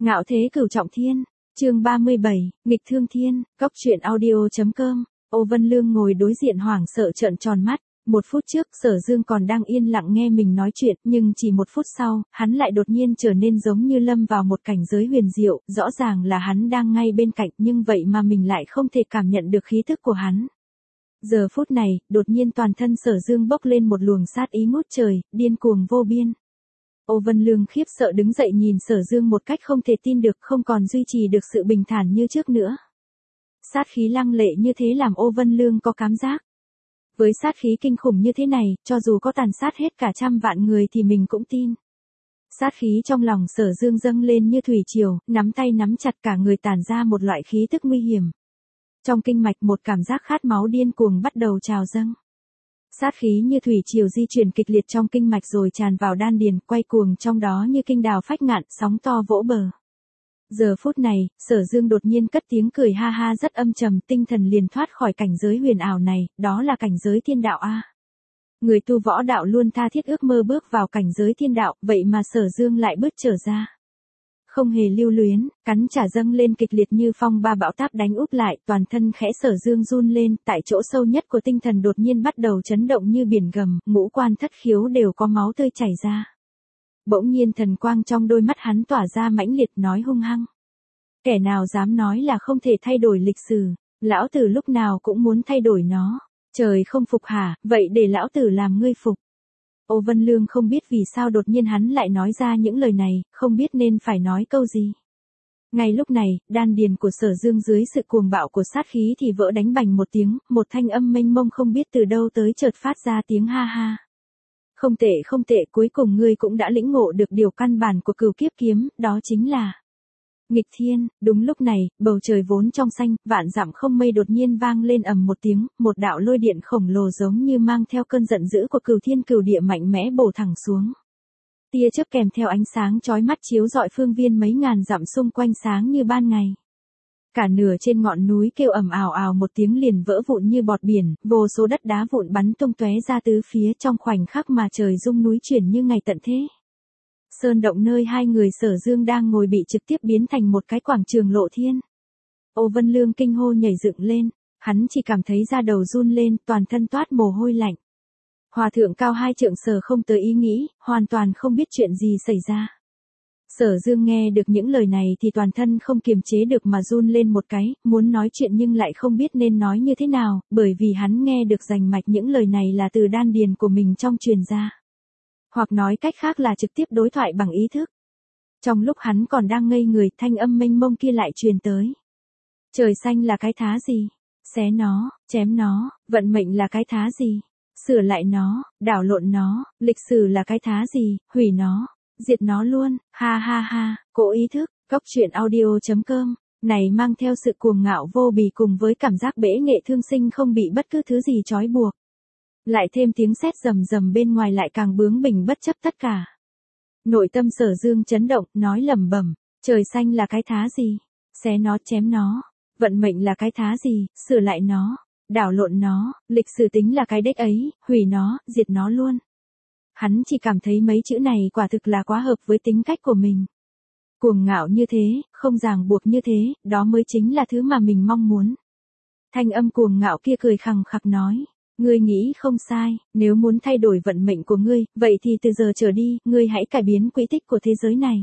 Ngạo thế cửu trọng thiên, chương 37, nghịch thương thiên, góc truyện audio.com. Ô Vân Lương ngồi đối diện hoảng sợ trợn tròn mắt. Một phút trước Sở Dương còn đang yên lặng nghe mình nói chuyện, nhưng chỉ một phút sau, hắn lại đột nhiên trở nên giống như lâm vào một cảnh giới huyền diệu, rõ ràng là hắn đang ngay bên cạnh nhưng vậy mà mình lại không thể cảm nhận được khí thức của hắn. Giờ phút này, đột nhiên toàn thân Sở Dương bốc lên một luồng sát ý ngút trời, điên cuồng vô biên. Ô Vân Lương khiếp sợ đứng dậy nhìn Sở Dương một cách không thể tin được, không còn duy trì được sự bình thản như trước nữa. Sát khí lăng lệ như thế làm Ô Vân Lương có cảm giác. Với sát khí kinh khủng như thế này, cho dù có tàn sát hết cả 100 vạn người thì mình cũng tin. Sát khí trong lòng Sở Dương dâng lên như thủy triều, nắm tay nắm chặt cả người tản ra một loại khí tức nguy hiểm. Trong kinh mạch một cảm giác khát máu điên cuồng bắt đầu trào dâng. Sát khí như thủy triều di chuyển kịch liệt trong kinh mạch rồi tràn vào đan điền, quay cuồng trong đó như kinh đào phách ngạn, sóng to vỗ bờ. Giờ phút này, Sở Dương đột nhiên cất tiếng cười ha ha rất âm trầm, tinh thần liền thoát khỏi cảnh giới huyền ảo này, đó là cảnh giới thiên đạo a. Người tu võ đạo luôn tha thiết ước mơ bước vào cảnh giới thiên đạo, vậy mà Sở Dương lại bước trở ra. Không hề lưu luyến, cắn trả dâng lên kịch liệt như phong ba bão táp đánh úp lại, toàn thân khẽ Sở Dương run lên, tại chỗ sâu nhất của tinh thần đột nhiên bắt đầu chấn động như biển gầm, ngũ quan thất khiếu đều có máu tươi chảy ra. Bỗng nhiên thần quang trong đôi mắt hắn tỏa ra mãnh liệt nói hung hăng. Kẻ nào dám nói là không thể thay đổi lịch sử, lão tử lúc nào cũng muốn thay đổi nó. Trời không phục hả, vậy để lão tử làm ngươi phục. Ô Vân Lương không biết vì sao đột nhiên hắn lại nói ra những lời này, không biết nên phải nói câu gì. Ngay lúc này, đan điền của Sở Dương dưới sự cuồng bạo của sát khí thì vỡ đánh bành một tiếng, một thanh âm mênh mông không biết từ đâu tới chợt phát ra tiếng ha ha. Không tệ không tệ, cuối cùng ngươi cũng đã lĩnh ngộ được điều căn bản của cửu kiếp kiếm, đó chính là nghịch thiên. Đúng lúc này, bầu trời vốn trong xanh, vạn dặm không mây đột nhiên vang lên ầm một tiếng, một đạo lôi điện khổng lồ giống như mang theo cơn giận dữ của cửu thiên cửu địa mạnh mẽ bổ thẳng xuống. Tia chớp kèm theo ánh sáng chói mắt chiếu rọi phương viên mấy ngàn dặm xung quanh sáng như ban ngày. Cả nửa trên ngọn núi kêu ầm ào ào một tiếng liền vỡ vụn như bọt biển, vô số đất đá vụn bắn tung tóe ra tứ phía, trong khoảnh khắc mà trời rung núi chuyển như ngày tận thế. Sơn động nơi hai người Sở Dương đang ngồi bị trực tiếp biến thành một cái quảng trường lộ thiên. Ô Vân Lương kinh hô nhảy dựng lên, hắn chỉ cảm thấy da đầu run lên, toàn thân toát mồ hôi lạnh. Hòa thượng cao 2 trượng Sở không tới ý nghĩ, hoàn toàn không biết chuyện gì xảy ra. Sở Dương nghe được những lời này thì toàn thân không kiềm chế được mà run lên một cái, muốn nói chuyện nhưng lại không biết nên nói như thế nào, bởi vì hắn nghe được rành mạch những lời này là từ đan điền của mình trong truyền ra. Hoặc nói cách khác là trực tiếp đối thoại bằng ý thức. Trong lúc hắn còn đang ngây người, thanh âm mênh mông kia lại truyền tới. Trời xanh là cái thá gì? Xé nó, chém nó, vận mệnh là cái thá gì? Sửa lại nó, đảo lộn nó, lịch sử là cái thá gì? Hủy nó, diệt nó luôn, ha ha ha, cố ý thức, góc truyện audio.com. Này mang theo sự cuồng ngạo vô bì cùng với cảm giác bẽ nghệ thương sinh không bị bất cứ thứ gì trói buộc. Lại thêm tiếng sét rầm rầm bên ngoài lại càng bướng bỉnh bất chấp tất cả. Nội tâm Sở Dương chấn động, nói lẩm bẩm, trời xanh là cái thá gì? Xé nó chém nó, vận mệnh là cái thá gì? Sửa lại nó, đảo lộn nó, lịch sử tính là cái đếch ấy, hủy nó, diệt nó luôn. Hắn chỉ cảm thấy mấy chữ này quả thực là quá hợp với tính cách của mình. Cuồng ngạo như thế, không ràng buộc như thế, đó mới chính là thứ mà mình mong muốn. Thanh âm cuồng ngạo kia cười khằng khặc nói. Ngươi nghĩ không sai, nếu muốn thay đổi vận mệnh của ngươi, vậy thì từ giờ trở đi, ngươi hãy cải biến quỹ tích của thế giới này.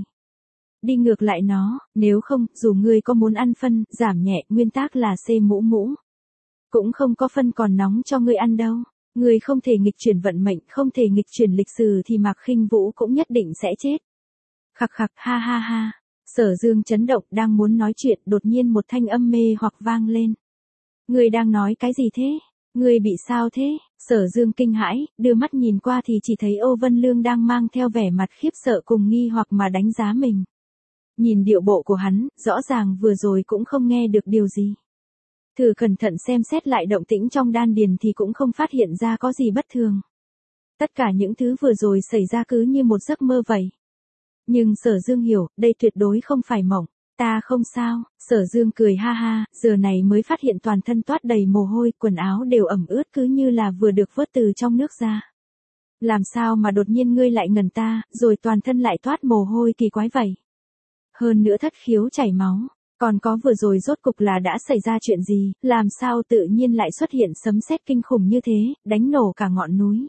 Đi ngược lại nó, nếu không, dù ngươi có muốn ăn phân, giảm nhẹ, nguyên tắc là xê mũ mũ. Cũng không có phân còn nóng cho ngươi ăn đâu. Ngươi không thể nghịch chuyển vận mệnh, không thể nghịch chuyển lịch sử thì Mạc Khinh Vũ cũng nhất định sẽ chết. Khặc khặc ha ha ha. Sở Dương chấn động đang muốn nói chuyện, đột nhiên một thanh âm mê hoặc vang lên. Ngươi đang nói cái gì thế? Ngươi bị sao thế? Sở Dương kinh hãi, đưa mắt nhìn qua thì chỉ thấy Ô Vân Lương đang mang theo vẻ mặt khiếp sợ cùng nghi hoặc mà đánh giá mình. Nhìn điệu bộ của hắn, rõ ràng vừa rồi cũng không nghe được điều gì. Thử cẩn thận xem xét lại động tĩnh trong đan điền thì cũng không phát hiện ra có gì bất thường. Tất cả những thứ vừa rồi xảy ra cứ như một giấc mơ vậy. Nhưng Sở Dương hiểu, đây tuyệt đối không phải mộng. Ta không sao, Sở Dương cười ha ha, giờ này mới phát hiện toàn thân toát đầy mồ hôi, quần áo đều ẩm ướt cứ như là vừa được vớt từ trong nước ra. Làm sao mà đột nhiên ngươi lại ngẩn ta, rồi toàn thân lại toát mồ hôi kỳ quái vậy? Hơn nữa thất khiếu chảy máu. Còn có vừa rồi rốt cục là đã xảy ra chuyện gì, làm sao tự nhiên lại xuất hiện sấm sét kinh khủng như thế, đánh nổ cả ngọn núi.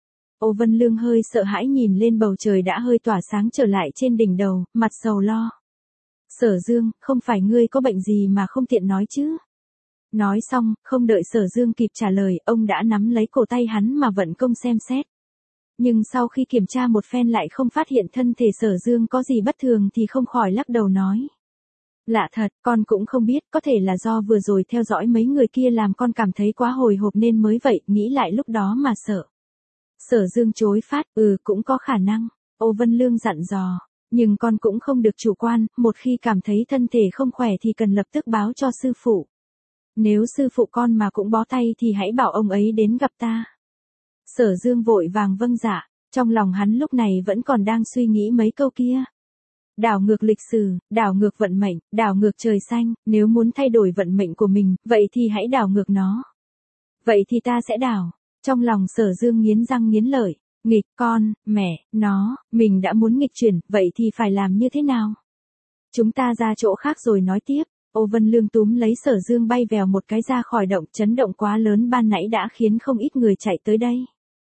Ô Vân Lương hơi sợ hãi nhìn lên bầu trời đã hơi tỏa sáng trở lại trên đỉnh đầu, mặt sầu lo. Sở Dương, không phải ngươi có bệnh gì mà không tiện nói chứ? Nói xong, không đợi Sở Dương kịp trả lời, ông đã nắm lấy cổ tay hắn mà vận công xem xét. Nhưng sau khi kiểm tra một phen lại không phát hiện thân thể Sở Dương có gì bất thường thì không khỏi lắc đầu nói. Lạ thật, con cũng không biết, có thể là do vừa rồi theo dõi mấy người kia làm con cảm thấy quá hồi hộp nên mới vậy, nghĩ lại lúc đó mà sợ. Sở Dương chối phát, cũng có khả năng. Ô Vân Lương dặn dò, nhưng con cũng không được chủ quan, một khi cảm thấy thân thể không khỏe thì cần lập tức báo cho sư phụ. Nếu sư phụ con mà cũng bó tay thì hãy bảo ông ấy đến gặp ta. Sở Dương vội vàng vâng dạ, trong lòng hắn lúc này vẫn còn đang suy nghĩ mấy câu kia. Đảo ngược lịch sử, đảo ngược vận mệnh, đảo ngược trời xanh, nếu muốn thay đổi vận mệnh của mình, vậy thì hãy đảo ngược nó. Vậy thì ta sẽ đảo. Trong lòng Sở Dương nghiến răng nghiến lợi, nghịch con, mẹ, nó, mình đã muốn nghịch chuyển, vậy thì phải làm như thế nào? Chúng ta ra chỗ khác rồi nói tiếp. Ô Vân Lương túm lấy Sở Dương bay vèo một cái ra khỏi động, chấn động quá lớn ban nãy đã khiến không ít người chạy tới đây.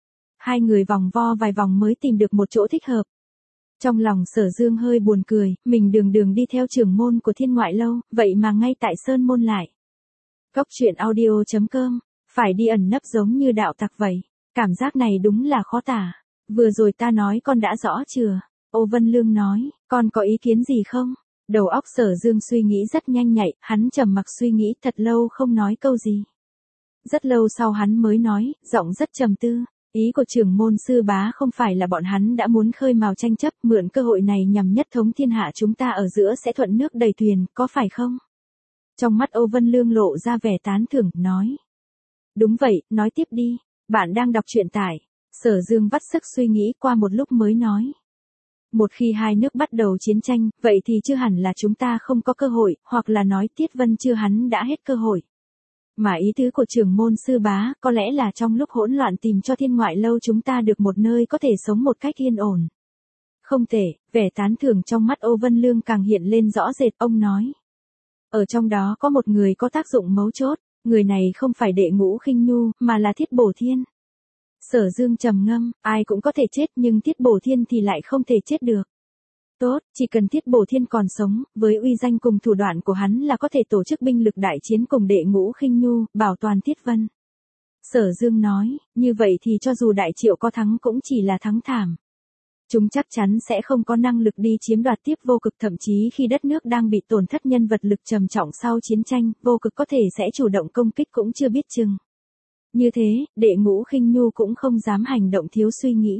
Hai người vòng vo vài vòng mới tìm được một chỗ thích hợp. Trong lòng Sở Dương hơi buồn cười, mình đường đường đi theo trưởng môn của Thiên Ngoại Lâu, vậy mà ngay tại Sơn Môn lại. Cốc truyện audio.com, phải đi ẩn nấp giống như đạo tặc vậy. Cảm giác này đúng là khó tả. Vừa rồi ta nói con đã rõ chưa? Ô Vân Lương nói, con có ý kiến gì không? Đầu óc Sở Dương suy nghĩ rất nhanh nhạy, hắn trầm mặc suy nghĩ thật lâu không nói câu gì. Rất lâu sau hắn mới nói, giọng rất trầm tư. Ý của trưởng môn sư bá không phải là bọn hắn đã muốn khơi mào tranh chấp, mượn cơ hội này nhằm nhất thống thiên hạ chúng ta ở giữa sẽ thuận nước đầy thuyền, có phải không? Trong mắt Ô Vân Lương lộ ra vẻ tán thưởng, nói. Đúng vậy, nói tiếp đi, bạn đang đọc truyện tải. Sở Dương vắt sức suy nghĩ qua một lúc mới nói. Một khi hai nước bắt đầu chiến tranh, vậy thì chưa hẳn là chúng ta không có cơ hội, hoặc là nói Tiết Vân chưa hắn đã hết cơ hội. Mà ý tứ của trưởng môn sư bá, có lẽ là trong lúc hỗn loạn tìm cho Thiên Ngoại Lâu chúng ta được một nơi có thể sống một cách yên ổn. Không tệ, vẻ tán thưởng trong mắt Ô Vân Lương càng hiện lên rõ rệt, ông nói. Ở trong đó có một người có tác dụng mấu chốt, người này không phải Đệ Ngũ Khinh Nhu, mà là Thiết Bổ Thiên. Sở Dương trầm ngâm, ai cũng có thể chết nhưng Thiết Bổ Thiên thì lại không thể chết được. Tốt, chỉ cần Thiết Bổ Thiên còn sống, với uy danh cùng thủ đoạn của hắn là có thể tổ chức binh lực đại chiến cùng Đệ Ngũ Khinh Nhu, bảo toàn Tiết Vân. Sở Dương nói, như vậy thì cho dù Đại Triệu có thắng cũng chỉ là thắng thảm. Chúng chắc chắn sẽ không có năng lực đi chiếm đoạt tiếp Vô Cực, thậm chí khi đất nước đang bị tổn thất nhân vật lực trầm trọng sau chiến tranh, Vô Cực có thể sẽ chủ động công kích cũng chưa biết chừng. Như thế, Đệ Ngũ Khinh Nhu cũng không dám hành động thiếu suy nghĩ.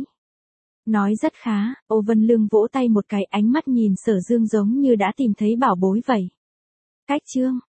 Nói rất khá, Ô Vân Lương vỗ tay một cái, ánh mắt nhìn Sở Dương giống như đã tìm thấy bảo bối vậy. Cách chương